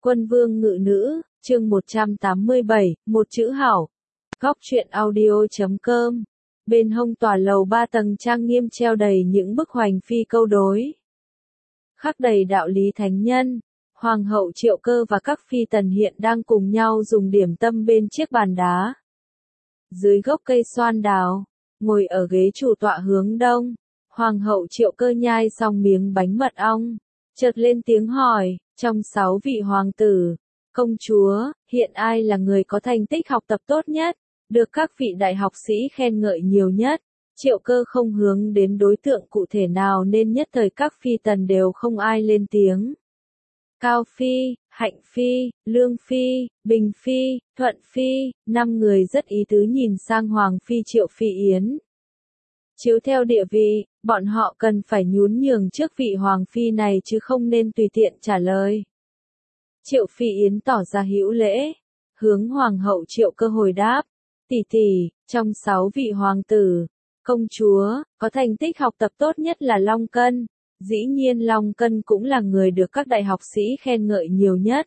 Quân vương ngự nữ, chương 187, một chữ hảo. Góc truyện audio.com. Bên hông tòa lầu 3 tầng trang nghiêm treo đầy những bức hoành phi câu đối. Khắc đầy đạo lý thánh nhân. Hoàng hậu Triệu Cơ và các phi tần hiện đang cùng nhau dùng điểm tâm bên chiếc bàn đá. Dưới gốc cây xoan đào, ngồi ở ghế chủ tọa hướng đông, Hoàng hậu Triệu Cơ nhai xong miếng bánh mật ong, chợt lên tiếng hỏi, trong 6 vị hoàng tử, công chúa, hiện ai là người có thành tích học tập tốt nhất, được các vị đại học sĩ khen ngợi nhiều nhất? Triệu Cơ không hướng đến đối tượng cụ thể nào nên nhất thời các phi tần đều không ai lên tiếng. Cao Phi, Hạnh Phi, Lương Phi, Bình Phi, Thuận Phi, 5 người rất ý tứ nhìn sang Hoàng Phi Triệu Phi Yến. Chiếu theo địa vị, bọn họ cần phải nhún nhường trước vị Hoàng Phi này chứ không nên tùy tiện trả lời. Triệu Phi Yến tỏ ra hữu lễ, hướng Hoàng hậu Triệu Cơ hồi đáp, tỷ tỷ, trong 6 vị hoàng tử, công chúa, có thành tích học tập tốt nhất là Long Cân, dĩ nhiên Long Cân cũng là người được các đại học sĩ khen ngợi nhiều nhất.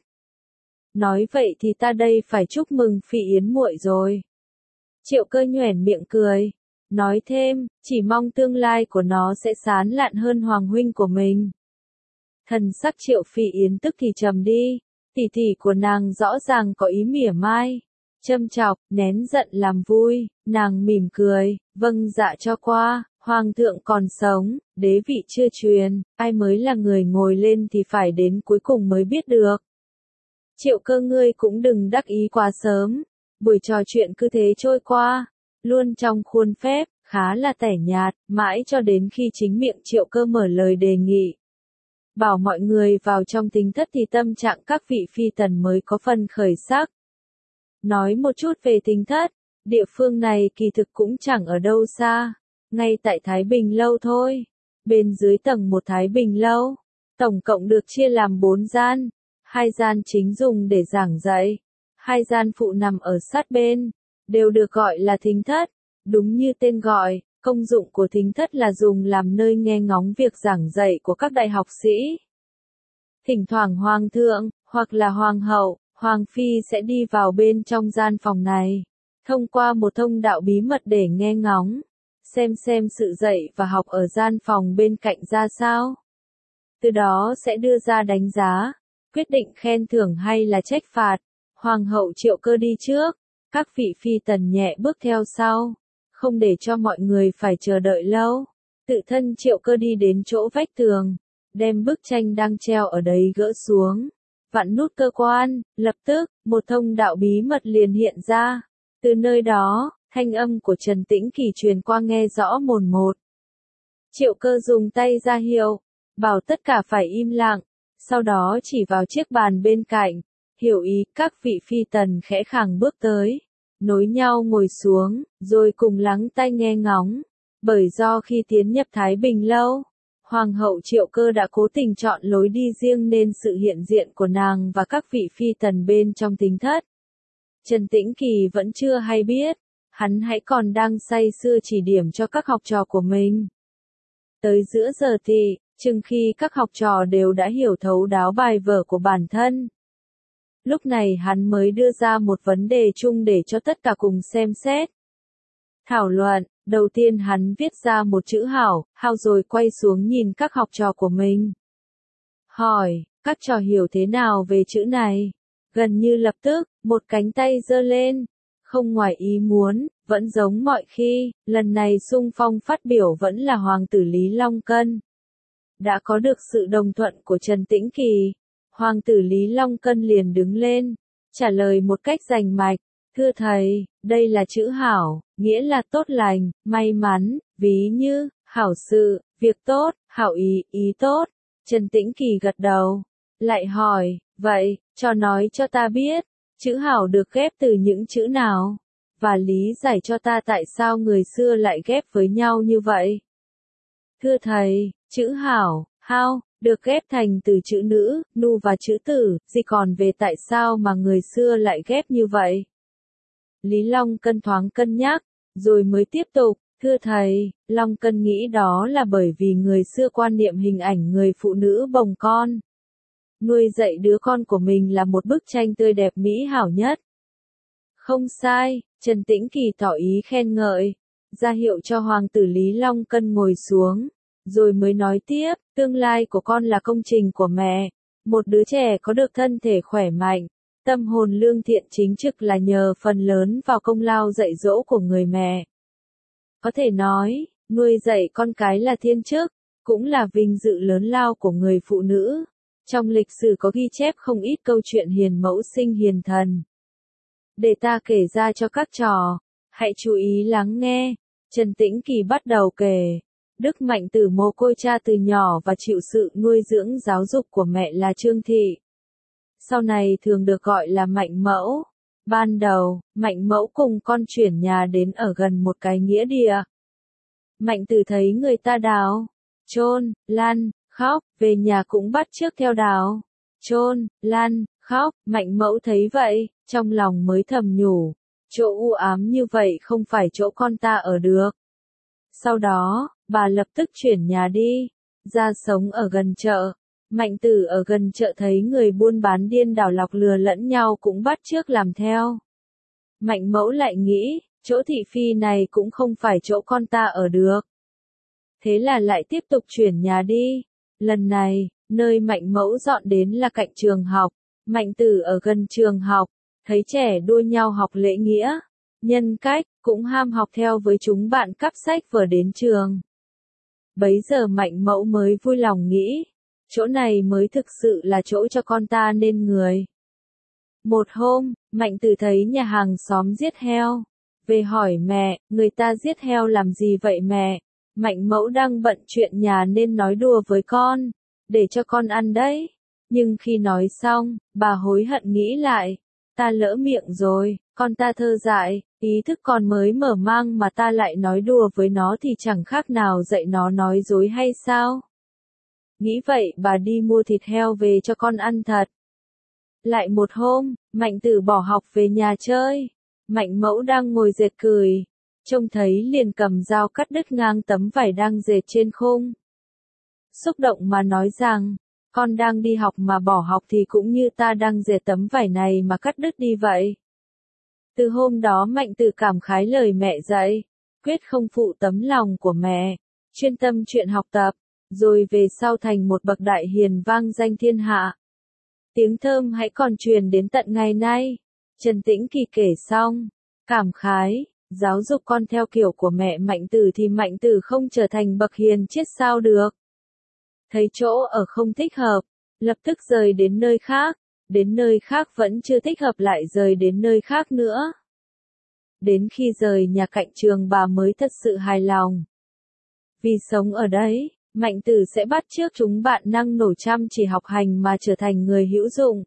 Nói vậy thì ta đây phải chúc mừng Phi Yến muội rồi. Triệu Cơ nhoẻn miệng cười, nói thêm, chỉ mong tương lai của nó sẽ sáng lạn hơn hoàng huynh của mình. Thần sắc Triệu Phi Yến tức thì trầm đi, tỷ tỷ của nàng rõ ràng có ý mỉa mai, châm chọc, nén giận làm vui, nàng mỉm cười, vâng dạ cho qua, hoàng thượng còn sống, đế vị chưa truyền, ai mới là người ngồi lên thì phải đến cuối cùng mới biết được. Triệu Cơ ngươi cũng đừng đắc ý quá sớm, buổi trò chuyện cứ thế trôi qua, luôn trong khuôn phép, khá là tẻ nhạt, mãi cho đến khi chính miệng Triệu Cơ mở lời đề nghị. Bảo mọi người vào trong thính thất thì tâm trạng các vị phi tần mới có phần khởi sắc. Nói một chút về thính thất, địa phương này kỳ thực cũng chẳng ở đâu xa, ngay tại Thái Bình Lâu thôi. Bên dưới tầng 1 Thái Bình Lâu, tổng cộng được chia làm 4 gian, 2 gian chính dùng để giảng dạy, 2 gian phụ nằm ở sát bên, đều được gọi là thính thất. Đúng như tên gọi, công dụng của thính thất là dùng làm nơi nghe ngóng việc giảng dạy của các đại học sĩ. Thỉnh thoảng hoàng thượng, hoặc là hoàng hậu, hoàng phi sẽ đi vào bên trong gian phòng này, thông qua một thông đạo bí mật để nghe ngóng, xem sự dạy và học ở gian phòng bên cạnh ra sao. Từ đó sẽ đưa ra đánh giá, quyết định khen thưởng hay là trách phạt. Hoàng hậu Triệu Cơ đi trước, các vị phi tần nhẹ bước theo sau, không để cho mọi người phải chờ đợi lâu. Tự thân Triệu Cơ đi đến chỗ vách tường, đem bức tranh đang treo ở đấy gỡ xuống, vặn nút cơ quan, lập tức, một thông đạo bí mật liền hiện ra. Từ nơi đó, thanh âm của Trần Tĩnh Kỳ truyền qua nghe rõ mồn một. Triệu Cơ dùng tay ra hiệu, bảo tất cả phải im lặng, sau đó chỉ vào chiếc bàn bên cạnh, hiểu ý, các vị phi tần khẽ khàng bước tới, nối nhau ngồi xuống, rồi cùng lắng tai nghe ngóng. Bởi do khi tiến nhập Thái Bình Lâu, Hoàng hậu Triệu Cơ đã cố tình chọn lối đi riêng nên sự hiện diện của nàng và các vị phi tần bên trong thính thất, Trần Tĩnh Kỳ vẫn chưa hay biết, hắn hãy còn đang say sưa chỉ điểm cho các học trò của mình. Tới giữa giờ thì, chừng khi các học trò đều đã hiểu thấu đáo bài vở của bản thân. Lúc này hắn mới đưa ra một vấn đề chung để cho tất cả cùng xem xét. Thảo luận, đầu tiên hắn viết ra một chữ hảo, hao rồi quay xuống nhìn các học trò của mình. Hỏi, các trò hiểu thế nào về chữ này? Gần như lập tức, một cánh tay giơ lên. Không ngoài ý muốn, vẫn giống mọi khi, lần này xung phong phát biểu vẫn là hoàng tử Lý Long Cân. Đã có được sự đồng thuận của Trần Tĩnh Kỳ, hoàng tử Lý Long Cân liền đứng lên, trả lời một cách rành mạch, thưa thầy, đây là chữ hảo, nghĩa là tốt lành, may mắn, ví như, hảo sự, việc tốt, hảo ý, ý tốt. Trần Tĩnh Kỳ gật đầu, lại hỏi, vậy, cho nói cho ta biết, chữ hảo được ghép từ những chữ nào, và lý giải cho ta tại sao người xưa lại ghép với nhau như vậy. Thưa thầy, chữ hảo, hao, được ghép thành từ chữ nữ, nu và chữ tử, gì còn về tại sao mà người xưa lại ghép như vậy? Lý Long Cân thoáng cân nhắc, rồi mới tiếp tục, thưa thầy, Long Cân nghĩ đó là bởi vì người xưa quan niệm hình ảnh người phụ nữ bồng con. Nuôi dạy đứa con của mình là một bức tranh tươi đẹp mỹ hảo nhất. Không sai, Trần Tĩnh Kỳ tỏ ý khen ngợi, ra hiệu cho Hoàng tử Lý Long Cân ngồi xuống, rồi mới nói tiếp, tương lai của con là công trình của mẹ. Một đứa trẻ có được thân thể khỏe mạnh, tâm hồn lương thiện chính trực là nhờ phần lớn vào công lao dạy dỗ của người mẹ. Có thể nói, nuôi dạy con cái là thiên chức, cũng là vinh dự lớn lao của người phụ nữ. Trong lịch sử có ghi chép không ít câu chuyện hiền mẫu sinh hiền thần. Để ta kể ra cho các trò, hãy chú ý lắng nghe. Trần Tĩnh Kỳ bắt đầu kể. Đức Mạnh Tử mồ côi cha từ nhỏ và chịu sự nuôi dưỡng giáo dục của mẹ là Trương Thị. Sau này thường được gọi là Mạnh Mẫu. Ban đầu, Mạnh Mẫu cùng con chuyển nhà đến ở gần một cái nghĩa địa. Mạnh Tử thấy người ta đào, chôn, lăn, khóc, về nhà cũng bắt chước theo đào, chôn, lăn, khóc. Mạnh Mẫu thấy vậy, trong lòng mới thầm nhủ, chỗ u ám như vậy không phải chỗ con ta ở được. Sau đó, bà lập tức chuyển nhà đi, ra sống ở gần chợ. Mạnh Tử ở gần chợ thấy người buôn bán điên đảo lọc lừa lẫn nhau cũng bắt chước làm theo. Mạnh Mẫu lại nghĩ, chỗ thị phi này cũng không phải chỗ con ta ở được. Thế là lại tiếp tục chuyển nhà đi. Lần này, nơi Mạnh Mẫu dọn đến là cạnh trường học. Mạnh Tử ở gần trường học, thấy trẻ đua nhau học lễ nghĩa, nhân cách, cũng ham học theo với chúng bạn cắp sách vở đến trường. Bấy giờ Mạnh Mẫu mới vui lòng nghĩ, chỗ này mới thực sự là chỗ cho con ta nên người. Một hôm, Mạnh Tử thấy nhà hàng xóm giết heo. Về hỏi mẹ, người ta giết heo làm gì vậy mẹ? Mạnh Mẫu đang bận chuyện nhà nên nói đùa với con, để cho con ăn đấy. Nhưng khi nói xong, bà hối hận nghĩ lại, ta lỡ miệng rồi, con ta thơ dại, ý thức còn mới mở mang mà ta lại nói đùa với nó thì chẳng khác nào dạy nó nói dối hay sao? Nghĩ vậy bà đi mua thịt heo về cho con ăn thật. Lại một hôm, Mạnh Tử bỏ học về nhà chơi. Mạnh Mẫu đang ngồi dệt cười, trông thấy liền cầm dao cắt đứt ngang tấm vải đang dệt trên khung. Xúc động mà nói rằng, con đang đi học mà bỏ học thì cũng như ta đang dệt tấm vải này mà cắt đứt đi vậy. Từ hôm đó Mạnh Tử cảm khái lời mẹ dạy, quyết không phụ tấm lòng của mẹ, chuyên tâm chuyện học tập, rồi về sau thành một bậc đại hiền vang danh thiên hạ. Tiếng thơm hãy còn truyền đến tận ngày nay. Trần Tĩnh Kỳ kể xong, cảm khái, giáo dục con theo kiểu của mẹ Mạnh Tử thì Mạnh Tử không trở thành bậc hiền triết sao được. Thấy chỗ ở không thích hợp, lập tức rời đến nơi khác vẫn chưa thích hợp lại rời đến nơi khác nữa. Đến khi rời nhà cạnh trường bà mới thật sự hài lòng. Vì sống ở đấy, Mạnh Tử sẽ bắt chước chúng bạn năng nổ chăm chỉ học hành mà trở thành người hữu dụng.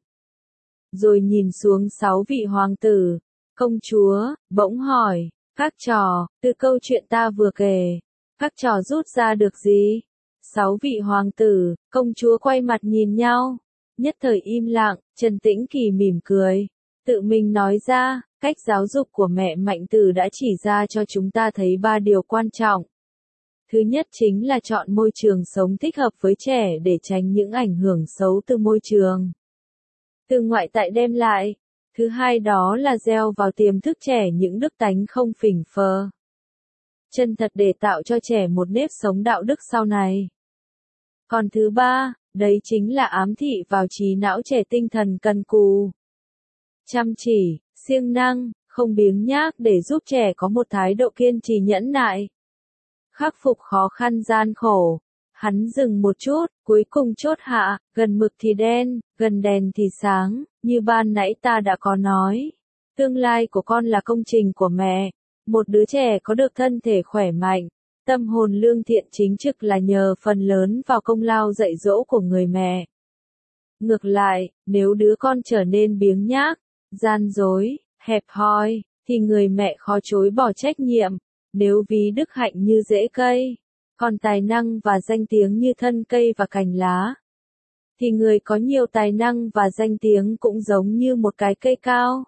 Rồi nhìn xuống 6 vị hoàng tử, công chúa, bỗng hỏi, các trò, từ câu chuyện ta vừa kể, các trò rút ra được gì? 6 vị hoàng tử, công chúa quay mặt nhìn nhau, nhất thời im lặng. Trần Tĩnh Kỳ mỉm cười, tự mình nói ra, cách giáo dục của mẹ Mạnh Tử đã chỉ ra cho chúng ta thấy 3 điều quan trọng. Thứ nhất chính là chọn môi trường sống thích hợp với trẻ để tránh những ảnh hưởng xấu từ môi trường, từ ngoại tại đem lại. Thứ hai đó là gieo vào tiềm thức trẻ những đức tánh không phỉnh phờ, chân thật để tạo cho trẻ một nếp sống đạo đức sau này. Còn thứ ba, đấy chính là ám thị vào trí não trẻ tinh thần cần cù, chăm chỉ, siêng năng, không biếng nhác để giúp trẻ có một thái độ kiên trì nhẫn nại, khắc phục khó khăn gian khổ. Hắn dừng một chút, cuối cùng chốt hạ, gần mực thì đen, gần đèn thì sáng, như ban nãy ta đã có nói. Tương lai của con là công trình của mẹ. Một đứa trẻ có được thân thể khỏe mạnh, tâm hồn lương thiện chính trực là nhờ phần lớn vào công lao dạy dỗ của người mẹ. Ngược lại, nếu đứa con trở nên biếng nhác, gian dối, hẹp hòi, thì người mẹ khó chối bỏ trách nhiệm. Nếu ví đức hạnh như rễ cây, còn tài năng và danh tiếng như thân cây và cành lá, thì người có nhiều tài năng và danh tiếng cũng giống như một cái cây cao,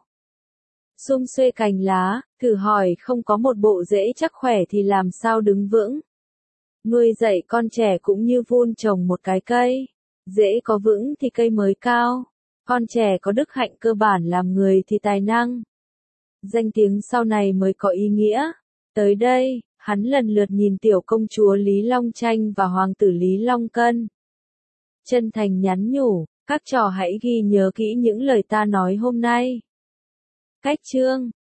sum xuê cành lá. Thử hỏi không có một bộ rễ chắc khỏe thì làm sao đứng vững. Nuôi dạy con trẻ cũng như vun trồng một cái cây, Rễ có vững thì cây mới cao. Con trẻ có đức hạnh cơ bản làm người thì tài năng. Danh tiếng sau này mới có ý nghĩa. Tới đây, hắn lần lượt nhìn tiểu công chúa Lý Long Tranh và hoàng tử Lý Long Cân. Chân thành nhắn nhủ, các trò hãy ghi nhớ kỹ những lời ta nói hôm nay. Cách chương